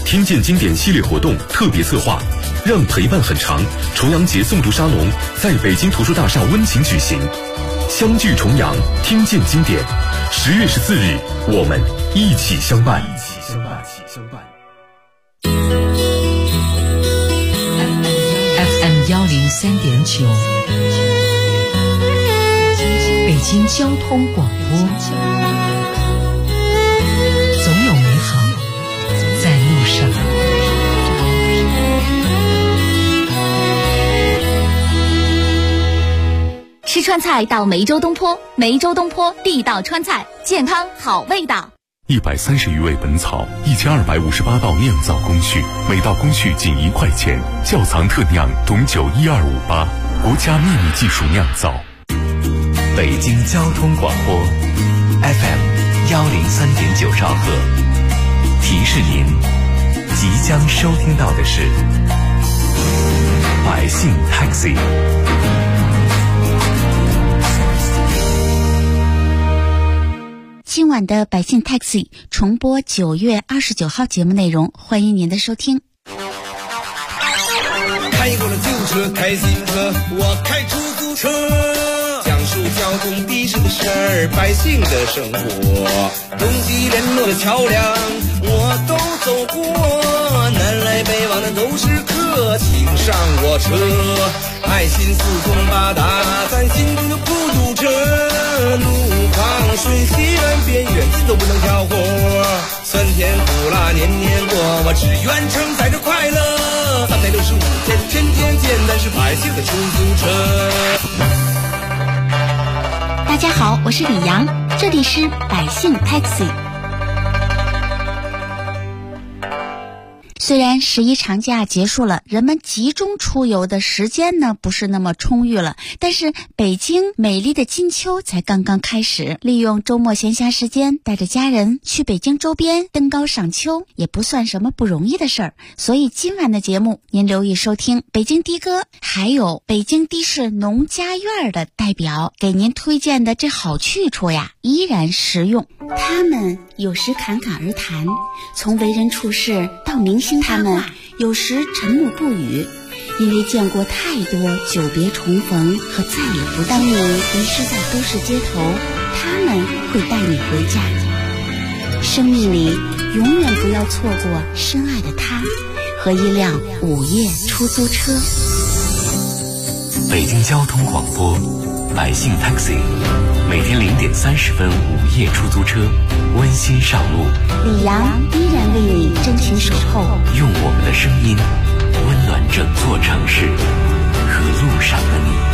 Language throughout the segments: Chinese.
听见经典系列活动特别策划，让陪伴很长重阳节诵读沙龙在北京图书大厦温情举行，相聚重阳，听见经典。10月14日，我们一起相伴。 FM 103.9，北京交通广播，总有美好在路上。 吃川菜到梅州东坡，梅州东坡地道川菜，健康好味道。 130余味本草，1258道酿造工序，每道工序仅1块钱，窖藏特酿董酒12588，国家秘密技术酿造。 北京交通广播 FM 103.9兆赫，提示您即将收听到的是百姓 Taxi。 今晚的百姓 Taxi 重播9月29号节目内容，欢迎您的收听。 开过了旧车，开新车，我开出租车，讲述交通的士的事儿，百姓的生活，东西联络的桥梁我都走过，南来北往的都是客，请上我车，爱心四通八达，咱心中就不堵车，路旁水西远边远近都不能挑活，酸甜苦辣年年过，我只愿承载着快乐，365天天天见，咱是百姓的出租车。 大家好，我是李阳，这里是百姓 Taxi。虽然11长假结束了，人们集中出游的时间呢不是那么充裕了，但是北京美丽的金秋才刚刚开始，利用周末闲暇时间带着家人去北京周边登高赏秋也不算什么不容易的事儿。所以今晚的节目您留意收听北京的哥还有北京的士农家院的代表给您推荐的这好去处呀，依然实用。他们有时侃侃而谈，从为人处事到明星他们有时沉默不语，因为见过太多久别重逢和再也不当你遗失在都市街头，他们会带你回家。生命里永远不要错过深爱的他和一辆午夜出租车。 北京交通广播百姓 Taxi， 每天0点30分午夜出租车温馨上路， 李阳依然为你真情守候， 用我们的声音温暖整座城市和路上的你。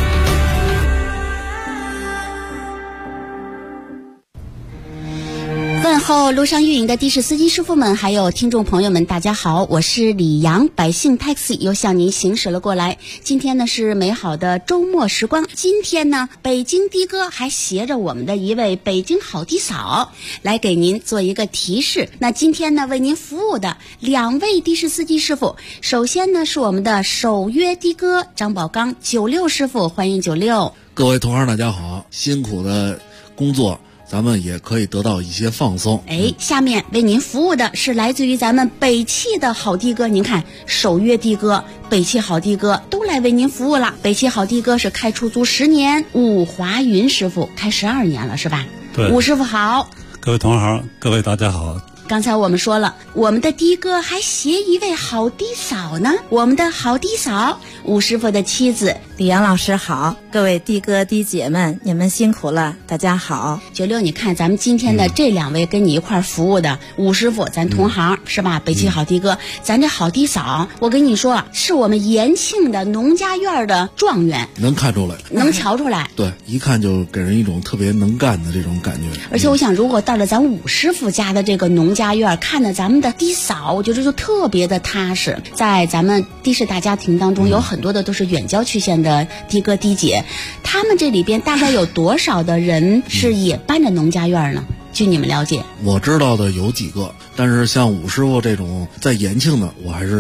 问候路上运营的的士司机师傅们，还有听众朋友们，大家好，我是李阳，百姓 Taxi 又向您行驶了过来。今天呢是美好的周末时光，今天呢北京的哥还携着我们的一位北京好的嫂来给您做一个提示。那今天呢为您服务的2位的士司机师傅，首先呢是我们的守约的哥张宝刚96师傅，欢迎96。 各位同行大家好，辛苦的工作咱们也可以得到一些放松。 下面为您服务的是来自于咱们北汽的好的哥，您看守约的哥、北汽好的哥都来为您服务了。北汽好的哥是开出租10年，武华云师傅开12年了是吧？ 对， 武师傅好。 各位同行，各位大家好。 刚才我们说了，我们的的哥还携一位好的嫂呢，我们的好的嫂武师傅的妻子。 李阳老师好，各位的哥的姐们，你们辛苦了，大家好。 96，你看咱们今天的这2位跟你一块服务的武师傅，咱同行是吧？北汽好的哥，咱这好的嫂，我跟你说，是我们延庆的农家院的状元， 能看出来， 能瞧出来。 对，一看就给人一种特别能干的这种感觉。 而且我想，如果到了咱武师傅家的这个农家院，看着咱们的的嫂，我觉得就特别的踏实。在咱们的士大家庭当中，有很多的都是远郊区县的的哥的姐，他们这里边大概有多少的人是也办着农家院呢？据你们了解？ 我知道的有几个，但是像武师傅这种在延庆的，我还是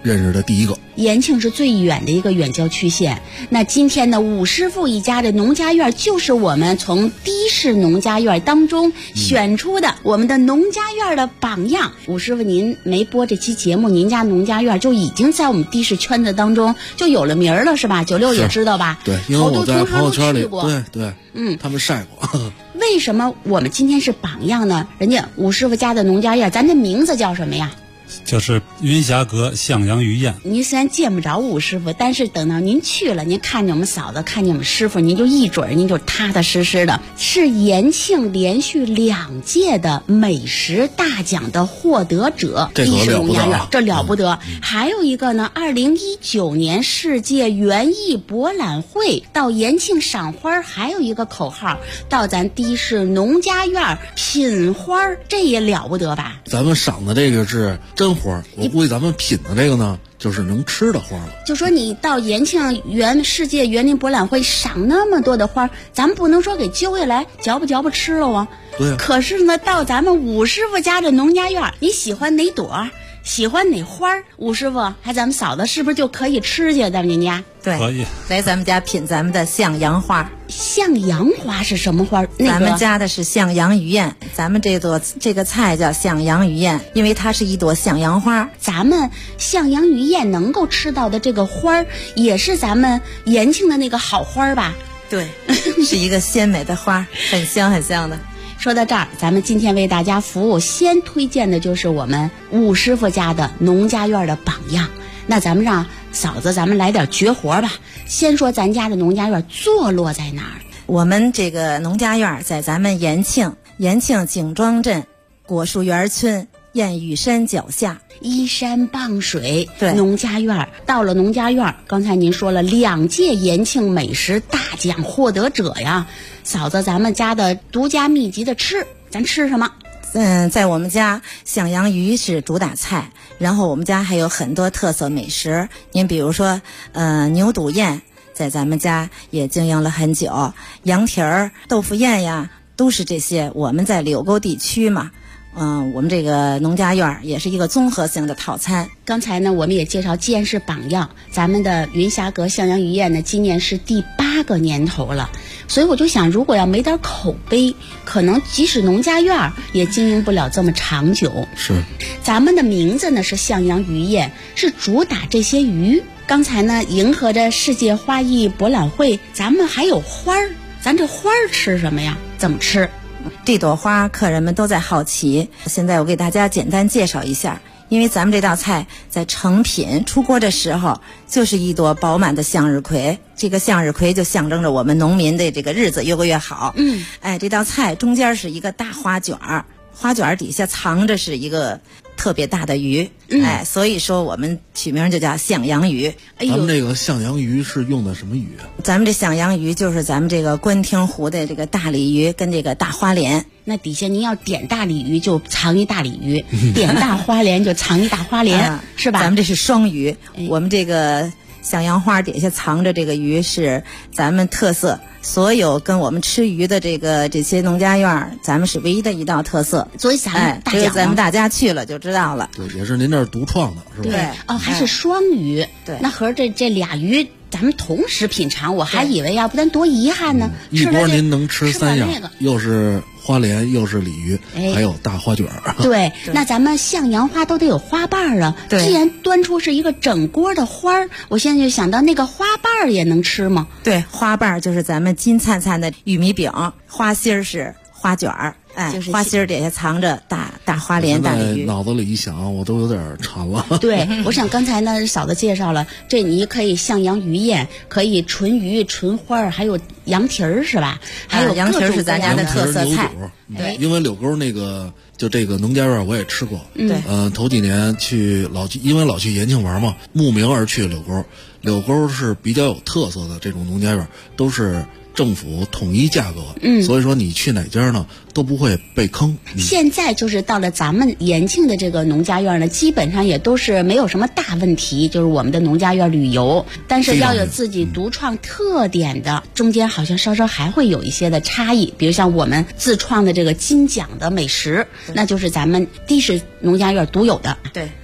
认识的第一个。 延庆是最远的一个远郊区县，那今天呢，武师傅一家的农家院就是我们从的士农家院当中选出的我们的农家院的榜样。武师傅您没播这期节目，您家农家院就已经在我们的士圈子当中就有了名了，是吧？96也知道吧？ 对，因为我在朋友圈里，对，他们晒过。 为什么我们今天是榜样呢？人家武师傅家的农家院，咱这名字叫什么呀？ 就是云霞阁向阳鱼宴。 您虽然见不着武师傅，但是等到您去了，您看见我们嫂子，看见我们师傅，您就一准儿，您就踏踏实实的。是延庆连续2届的美食大奖的获得者， 这的士农家院，这了不得。还有一个呢，2019年世界园艺博览会到延庆赏花，还有一个口号，到咱的士农家院品花，这也了不得吧？ 咱们赏的这个是真花，我估计咱们品的这个呢，就是能吃的花了。 就说你到延庆世界园林博览会赏那么多的花，咱们不能说给揪下来嚼不吃了啊。 对。 可是呢，到咱们武师傅家的农家院，你喜欢哪朵？喜欢哪花？武师傅还咱们嫂子是不是就可以吃去？咱们您家对， 可以来咱们家品咱们的向阳花。 向阳花是什么花？ 咱们家的是向阳鱼宴，咱们这个菜叫向阳鱼宴，因为它是一朵向阳花。 咱们向阳鱼宴能够吃到的这个花，也是咱们延庆的那个好花吧？ 对，是一个鲜美的花，很香很香的。 说到这儿，咱们今天为大家服务，先推荐的就是我们武师傅家的农家院的榜样。那咱们让嫂子，咱们来点绝活吧。先说咱家的农家院坐落在哪儿？ 我们这个农家院在咱们延庆景庄镇果树园村燕玉山脚下， 依山傍水。 对， 农家院。到了农家院，刚才您说了2届延庆美食大奖获得者呀，嫂子，咱们家的独家秘籍的咱吃什么？ 在我们家向阳鱼是主打菜，然后我们家还有很多特色美食。您比如说，牛肚燕在咱们家也经营了很久，羊蹄儿、豆腐燕呀，都是这些。我们在柳沟地区嘛。我们这个农家院也是一个综合性的套餐。 刚才呢，我们也介绍，既然是榜样，咱们的云霞阁向阳鱼宴呢，今年是第8个年头了。所以我就想，如果要没点口碑，可能即使农家院也经营不了这么长久。 是， 咱们的名字呢是向阳鱼宴，是主打这些鱼。刚才呢，迎合着世界花艺博览会，咱们还有花儿，咱这花儿吃什么呀？怎么吃？ 这朵花客人们都在好奇，现在我给大家简单介绍一下。因为咱们这道菜在成品出锅的时候，就是一朵饱满的向日葵，这个向日葵就象征着我们农民的这个日子越过越好。这道菜中间是一个大花卷儿，花卷底下藏着是一个特别大的鱼，所以说我们取名就叫向阳鱼。 咱们这个向阳鱼是用的什么鱼啊？ 咱们这向阳鱼就是咱们这个官厅湖的这个大鲤鱼跟这个大花鲢。 那底下您要点大鲤鱼就藏一大鲤鱼，点大花鲢就藏一大花鲢，是吧？ 咱们这是双鱼，我们这个向阳花底下藏着这个鱼是咱们特色，所有跟我们吃鱼的这些农家院，咱们是唯一的一道特色。 所以咱们大这个咱们大家去了就知道了。 对，也是您这儿独创的，是吧？ 对，还是双鱼。 对， 那合着这俩鱼咱们同时品尝，我还以为要不然多遗憾呢。 一波您能吃3样，又是花鲢，又是鲤鱼，还有大花卷儿。 对，那咱们向阳花都得有花瓣啊。 对， 既然端出是一个整锅的花儿，我现在就想到那个花瓣也能吃吗？ 对，花瓣就是咱们金灿灿的玉米饼，花心是花卷儿。 就是花心底下藏着大花鲢、大鲤鱼。 脑子里一想，我都有点馋了。 对，我想刚才呢，嫂子介绍了，这你可以向阳鱼宴，可以纯鱼、纯花，还有羊蹄儿，是吧？还有羊蹄儿是咱家的特色菜。 对，因为柳沟那个就这个农家院我也吃过。 对， 头几年因为老去延庆玩嘛，慕名而去柳沟。柳沟是比较有特色的这种农家院，都是政府统一价格，所以说你去哪家呢都不会被坑。 现在就是到了咱们延庆的这个农家院呢，基本上也都是没有什么大问题，就是我们的农家院旅游，但是要有自己独创特点的，中间好像稍稍还会有一些的差异，比如像我们自创的这个金奖的美食，那就是咱们的士农家院独有的。 对，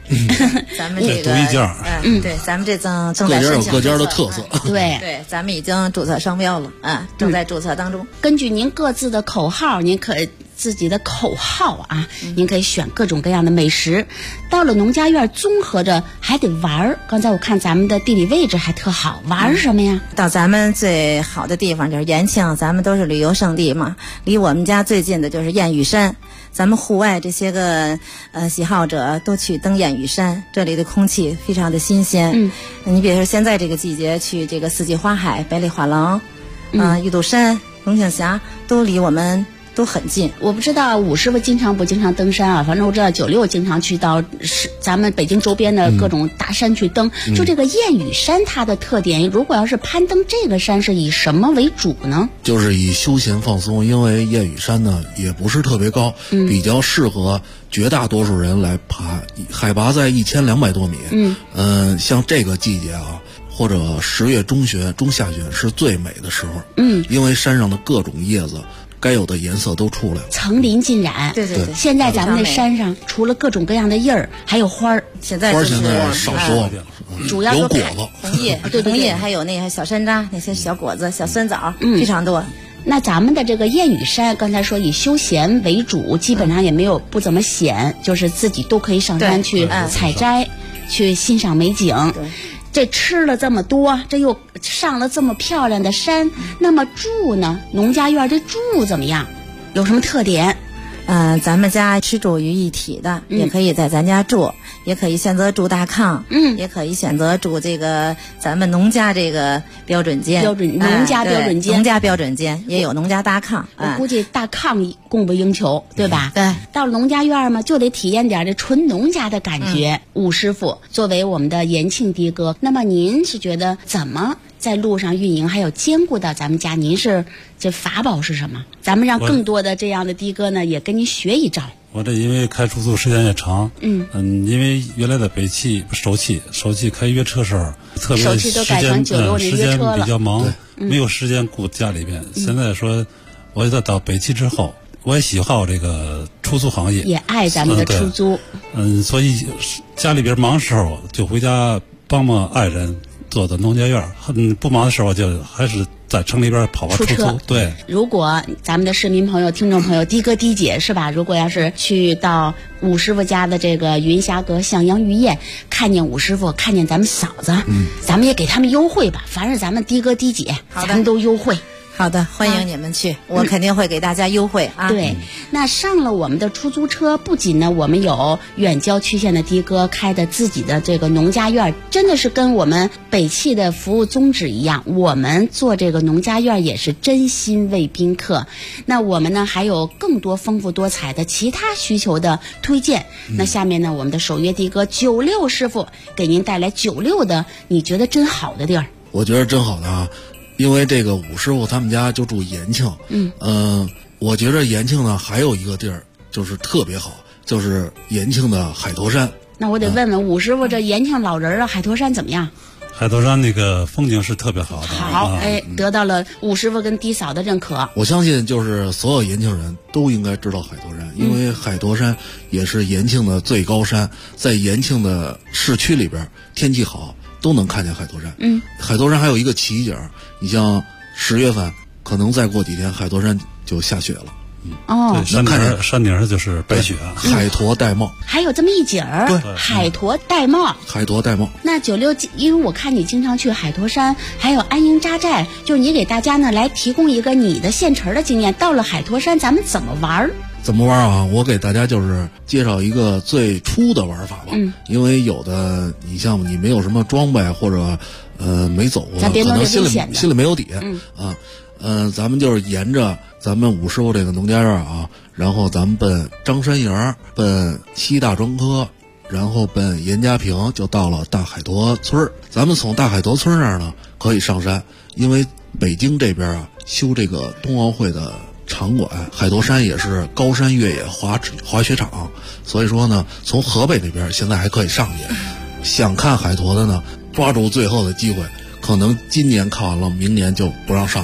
咱们这个独一件对，咱们这正在各家有各家的特特色。 对，咱们已经注册商标了啊，正在注册当中。 根据您各自的口号，您可自己的口号啊，您可以选各种各样的美食。到了农家院，综合着还得玩儿。刚才我看咱们的地理位置还特好，玩儿什么呀？ 到咱们最好的地方就是延庆，咱们都是旅游胜地嘛，离我们家最近的就是燕语山。咱们户外这些个喜好者都去登燕语山，这里的空气非常的新鲜。你比如说现在这个季节去这个四季花海、百里画廊、玉渡山、龙井峡都离我们都很近。 我不知道武师傅经常不经常登山啊，反正我知道96经常去到咱们北京周边的各种大山去登。就这个燕语山，它的特点，如果要是攀登这个山，是以什么为主呢？ 就是以休闲放松，因为燕语山呢也不是特别高，比较适合绝大多数人来爬，海拔在1200多米。像这个季节啊，或者10月中旬、中下旬是最美的时候。因为山上的各种叶子该有的颜色都出来了， 层林尽染。 对。 现在咱们那山上除了各种各样的叶儿，还有花儿。 花现在就是现在少说， 主要都有果子、 红叶， 对红叶，还有那个小山楂，那些小果子、小酸枣，非常多。 那咱们的这个燕语山，刚才说以休闲为主，基本上也没有不怎么险，就是自己都可以上山去采摘，去欣赏美景。这吃了这么多，这又上了这么漂亮的山，那么住呢？农家院这住怎么样？有什么特点？ 咱们家吃住于一体的，也可以在咱家住，也可以选择住大炕，也可以选择住这个咱们农家这个标准间， 农家标准间， 农家标准间也有农家大炕。 我估计大炕供不应求，对吧？ 对。 到了农家院嘛，就得体验点这纯农家的感觉。武师傅作为我们的延庆的哥，那么您是觉得怎么在路上运营还有兼顾到咱们家？您是这法宝是什么？咱们让更多的这样的的哥呢也跟您学一招。 我这因为开出租时间也长，因为原来的首汽开约车时候，特别首汽都改成96年约车了， 时间比较忙，没有时间顾家里边。现在说，我到北汽之后，我也喜好这个出租行业， 也爱咱们的出租。 所以家里边忙时候就回家帮忙爱人做的农家院，不忙的时候就还是在城里边跑出租。对， 如果咱们的市民朋友、听众朋友、的哥的姐是吧？如果要是去到武师傅家的这个云霞阁向阳御宴，看见武师傅，看见咱们嫂子，咱们也给他们优惠吧。凡是咱们的哥的姐，咱们都优惠。 好的，欢迎你们去，我肯定会给大家优惠啊。 对，那上了我们的出租车，不仅呢，我们有远郊区县的的哥开的自己的这个农家院，真的是跟我们北汽的服务宗旨一样，我们做这个农家院也是真心为宾客。那我们呢，还有更多丰富多彩的其他需求的推荐。那下面呢，我们的首约的哥96师傅给您带来96的你觉得真好的地儿。 我觉得真好的啊。因为这个武师傅他们家就住延庆，我觉得延庆呢还有一个地儿就是特别好，就是延庆的海坨山。 那我得问问武师傅，这延庆老人啊，海坨山怎么样？ 海坨山那个风景是特别好的。 好，得到了武师傅跟的嫂的认可。 我相信就是所有延庆人都应该知道海坨山，因为海坨山也是延庆的最高山，在延庆的市区里边，天气好都能看见海坨山。海坨山还有一个奇景，你像10月份，可能再过几天海坨山就下雪了。 对，山顶上就是白雪， 海坨玳瑁， 还有这么一景儿。 对， 海坨玳瑁， 海坨玳瑁。 那96，因为我看你经常去海坨山，还有安营扎寨，就是你给大家呢来提供一个你的现成的经验。到了海坨山，咱们怎么玩？ 怎么玩啊？我给大家就是介绍一个最初的玩法吧。因为有的你像你没有什么装备或者没走过，可能心里没有底咱们就是沿着咱们武师傅这个农家院啊，然后咱们奔张山营，奔西大庄科，然后奔严家坪，就到了大海坨村。咱们从大海坨村那儿呢可以上山，因为北京这边啊修这个冬奥会的场馆，海坨山也是高山越野滑雪场，所以说呢，从河北那边现在还可以上去。想看海坨的呢，抓住最后的机会，可能今年看完了，明年就不让上了。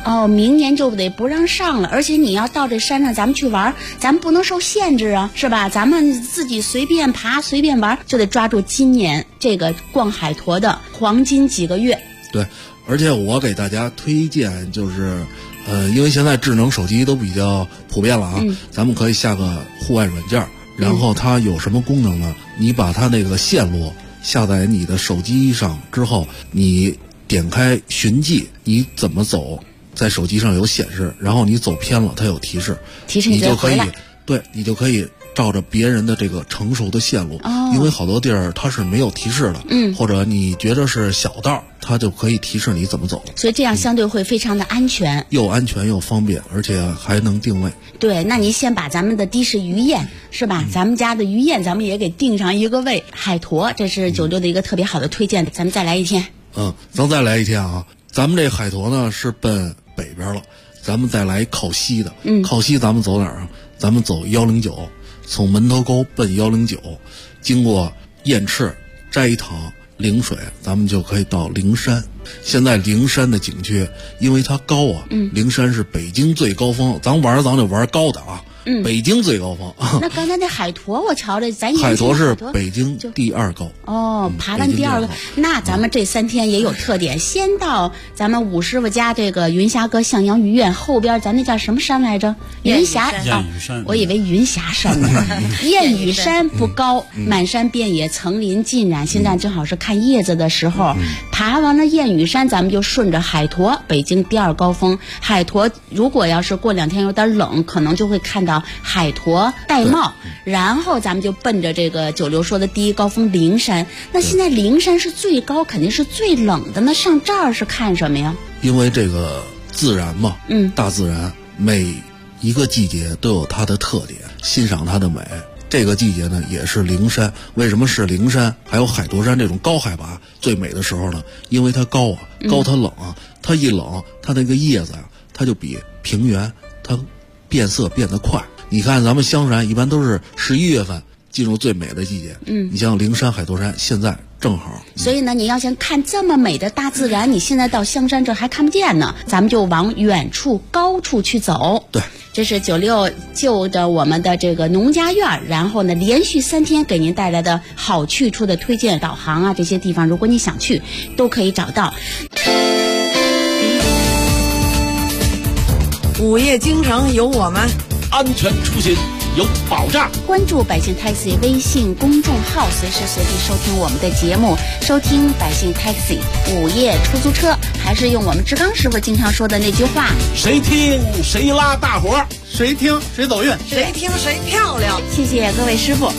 哦，明年就得不让上了。而且你要到这山上咱们去玩，咱们不能受限制啊，是吧？咱们自己随便爬随便玩，就得抓住今年这个逛海坨的黄金几个月。 对，而且我给大家推荐就是因为现在智能手机都比较普遍了啊，咱们可以下个户外软件，然后它有什么功能呢？你把它那个线路下载你的手机上之后，你点开寻迹，你怎么走在手机上有显示，然后你走偏了它有提示你就可以，对，你就可以照着别人的这个成熟的线路，因为好多地儿它是没有提示的，或者你觉得是小道，它就可以提示你怎么走， 所以这样相对会非常的安全， 又安全又方便，而且还能定位。 对，那您先把咱们的的士鱼雁是吧？咱们家的鱼雁咱们也给定上一个位，海坨这是96的一个特别好的推荐，咱们再来一天。 咱再来一天啊！咱们这海坨呢是奔北边了，咱们再来靠西的。靠西咱们走哪儿啊？咱们走109，从门头沟奔109，经过雁翅、斋堂、陵水，咱们就可以到灵山。现在灵山的景区，因为它高啊，灵山是北京最高峰，咱就玩高的啊。北京最高峰。 那刚才那海坨我瞧着，咱海坨是北京第2高。 爬完第2个，那咱们这3天也有特点。先到咱们武师傅家这个云霞阁向阳鱼苑后边，咱那叫什么山来着？云霞燕语山。 我以为云霞山呢。燕语山不高，满山遍野层林尽染，现在正好是看叶子的时候。爬完了燕语山，咱们就顺着海坨，北京第2高峰。海坨如果要是过2天有点冷，可能就会看到海坨玳瑁，然后咱们就奔着这个96说的第1高峰灵山。那现在灵山是最高，肯定是最冷的，那上这儿是看什么呀？ 因为这个自然嘛，大自然每一个季节都有它的特点，欣赏它的美。这个季节呢也是灵山，为什么是灵山还有海坨山这种高海拔最美的时候呢？因为它高啊，高它冷啊，它一冷它那个叶子啊，它就比平原它变色变得快。你看咱们香山一般都是11月份进入最美的季节，你像灵山、海坨山现在正好。 所以呢，你要想看这么美的大自然，你现在到香山这还看不见呢，咱们就往远处高处去走。 对， 这是96就着我们的这个农家院，然后呢连续3天给您带来的好去处的推荐导航啊，这些地方如果你想去都可以找到。 午夜京城有我们， 安全出行有保障。 关注百姓 Taxi 微信公众号，随时随地收听我们的节目，收听百姓 Taxi 午夜出租车。还是用我们志刚师傅经常说的那句话： 谁听谁拉大伙， 谁听谁走运， 谁听谁漂亮。 谢谢各位师傅。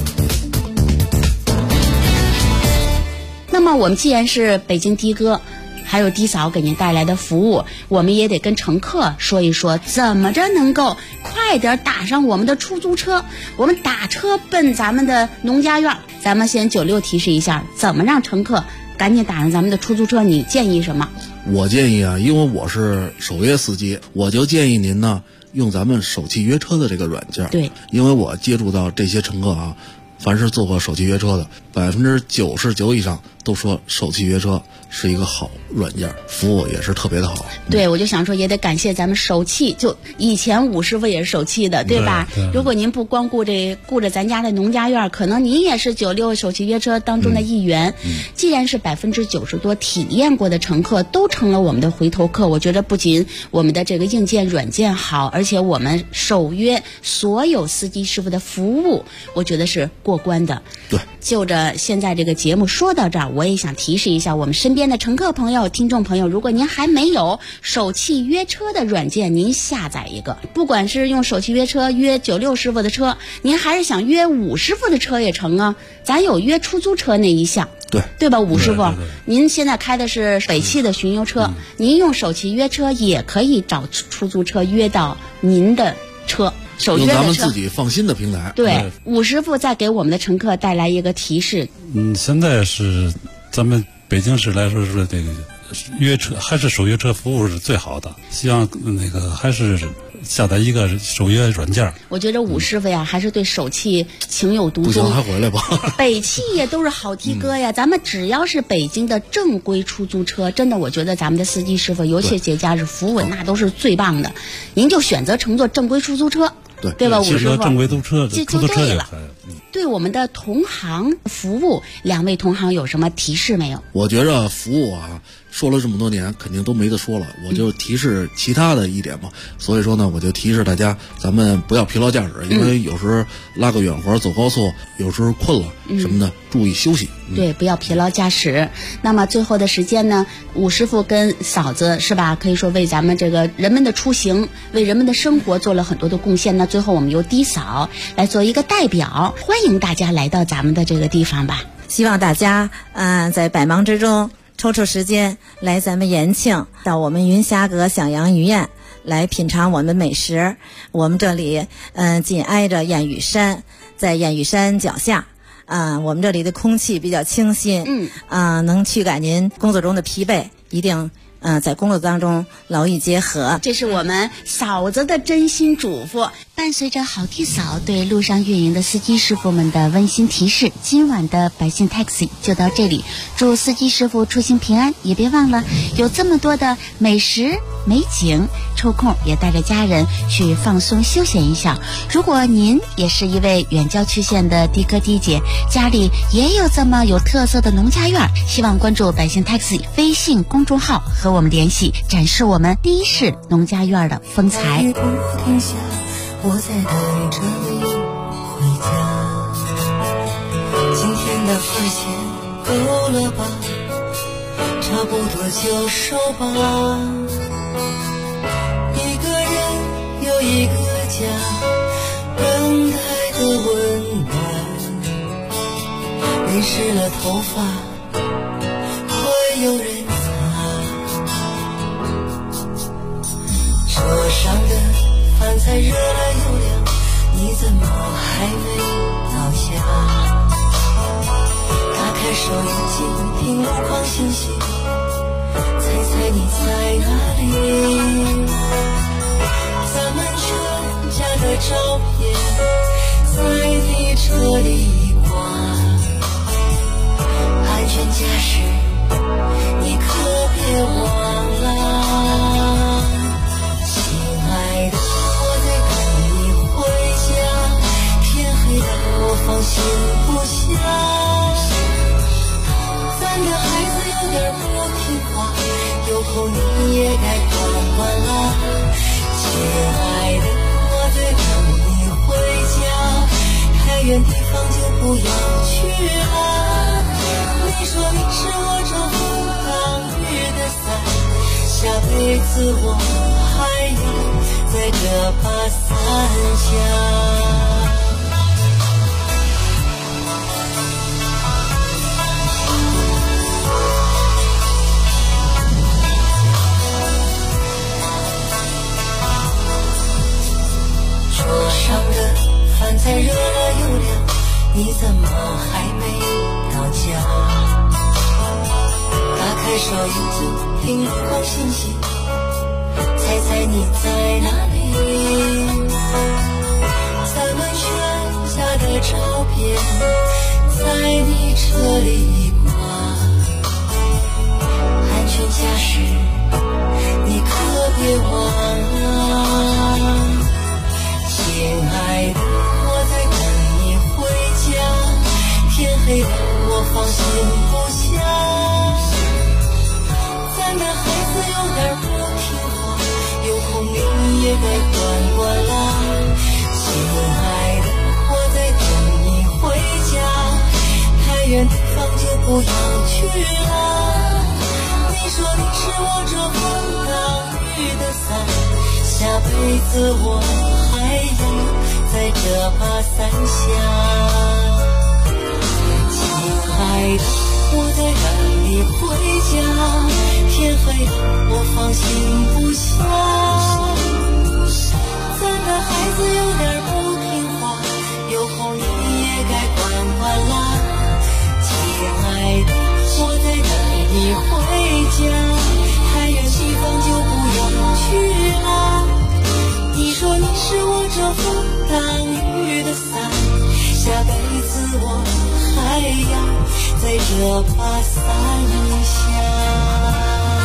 那么我们既然是北京的哥还有的嫂给您带来的服务，我们也得跟乘客说一说，怎么着能够快点打上我们的出租车，我们打车奔咱们的农家院。咱们先96提示一下，怎么让乘客赶紧打上咱们的出租车，你建议什么？ 我建议啊，因为我是首约司机，我就建议您呢用咱们手气约车的这个软件。 对， 因为我接触到这些乘客啊，凡是做过手气约车的，99%以上都说手气约车是一个好软件，服务也是特别的好。 对，我就想说也得感谢咱们手气，就以前武师傅也是手气的，对吧？ 对。 如果您不光顾着咱家的农家院，可能您也是96手气约车当中的一员。既然是90%多体验过的乘客都成了我们的回头客，我觉得不仅我们的这个硬件软件好，而且我们首约所有司机师傅的服务，我觉得是过关的。 对， 就着现在这个节目说到这儿，我也想提示一下我们身边的乘客朋友、听众朋友，如果您还没有手气约车的软件，您下载一个，不管是用手气约车约96师傅的车，您还是想约武师傅的车也成啊，咱有约出租车那一项。对吧，武师傅？您现在开的是北汽的巡游车，您用手气约车也可以找出租车约到您的车。手约的车， 用咱们自己放心的平台。 对，武师傅再给我们的乘客带来一个提示。 现在是咱们北京市来说是这个约车还是手约车服务是最好的，希望那个还是下载一个手约软件。 我觉得武师傅呀，还是对手气情有独钟。 不行还回来吧。 北汽也都是好提哥呀，咱们只要是北京的正规出租车，真的我觉得咱们的司机师傅，尤其节假日服务那都是最棒的。您就选择乘坐正规出租车，对吧？武师傅正规出租车对了。对我们的同行服务，两位同行有什么提示没有？ 我觉着服务啊，说了这么多年，肯定都没得说了。我就提示其他的一点吧。所以说呢，我就提示大家，咱们不要疲劳驾驶，因为有时候拉个远活走高速，有时候困了什么的，注意休息。 对，不要疲劳驾驶。那么最后的时间呢，武师傅跟嫂子是吧，可以说为咱们这个人们的出行，为人们的生活做了很多的贡献。那最后我们由低嫂来做一个代表，欢迎大家来到咱们的这个地方吧。 希望大家在百忙之中抽出时间来咱们延庆，到我们云霞阁享阳鱼宴来品尝我们美食。我们这里紧挨着燕语山，在燕语山脚下。我们这里的空气比较清新，能驱赶您工作中的疲惫，一定在工作当中劳逸结合。 这是我们嫂子的真心嘱咐。伴随着好地嫂对路上运营的司机师傅们的温馨提示，今晚的百姓 Taxi 就到这里。祝司机师傅出行平安，也别忘了有这么多的美食美景，抽空也带着家人去放松休闲一下。如果您也是一位远郊区县的的哥的姐，家里也有这么有特色的农家院，希望关注百姓 Taxi 微信公众号和我们联系，展示我们第一世农家院的风采。 我在等着你回家，今天的份钱够了吧，差不多就收吧。一个人有一个家，等待的温暖，淋湿了头发会有人擦，桌上的饭菜热了又凉，你怎么还没到家？打开手机，听路况信息，猜猜你在哪里？咱们全家的照片在你车里挂，安全驾驶你可别忘了，亲爱的，我放心不下，咱的孩子有点不听话，有空你也该管管了。亲爱的，我在等你回家，太远地方就不要去了。你说你是我遮风挡雨的伞，下辈子我还要在这把伞下。桌上的饭菜热了又凉，你怎么还没到家？打开手机，听路况信息，猜猜你在哪里？咱们全家的照片在你车里挂，安全驾驶你可别忘了。亲爱的，我在等你回家，天黑了我放心不下，咱的孩子有点不听话，有空你也该管管了。亲爱的，我在等你回家，太远地方就不要去了。你说你是我遮风挡雨的伞，下辈子我还要在这把伞下。亲爱的，我在等你回家，天黑了我放心不下，咱的孩子有点不听话，有空你也该管管啦。亲爱的，我在等你回家，太远地方就不要去了。你在这把伞下。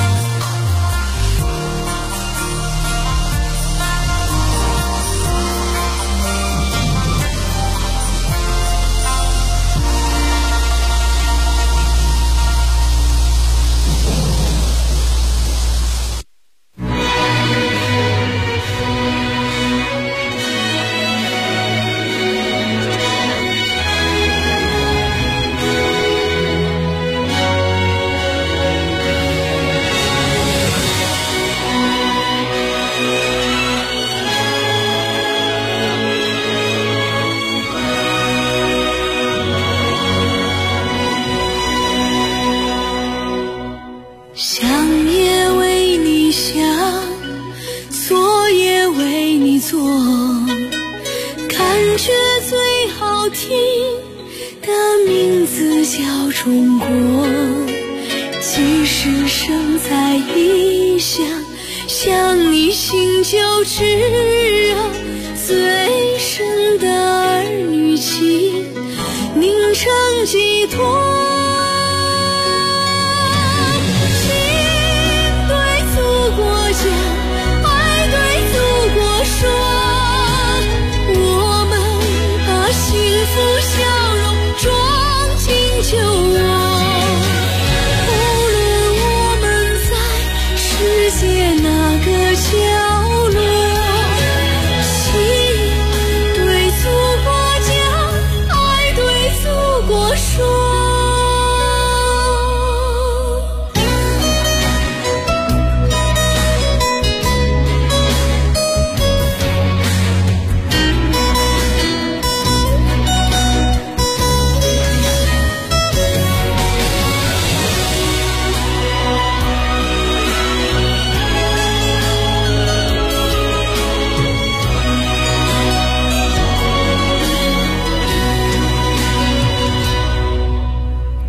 想也为你想，做也为你做，感觉最好听的名字叫中国。即使生在异乡，想你心就炙热，最深的儿女情凝成寄托。爱对祖国说，我们把幸福笑容装进酒窝。无论我们在世界哪个角落，心对祖国讲，爱对祖国说。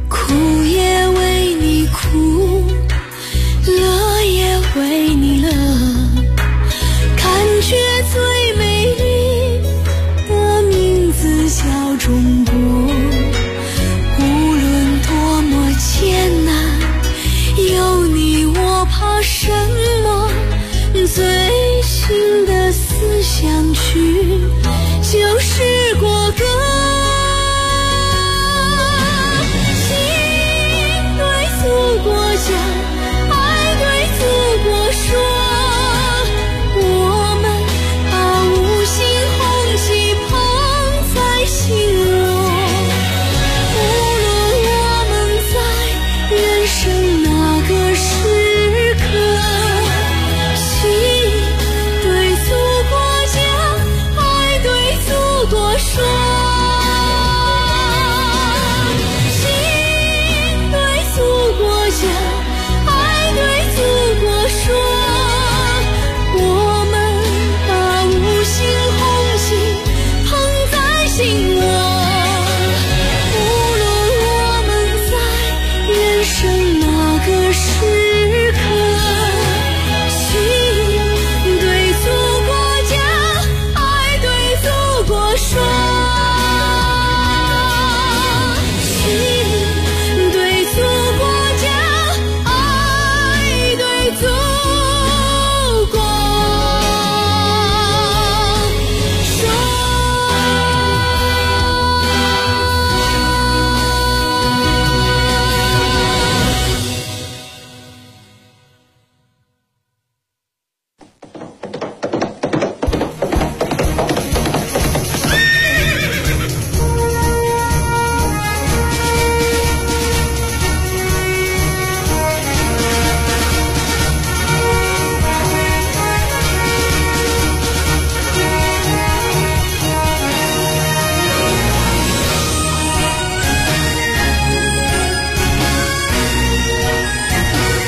哭也为你哭，乐也为你乐。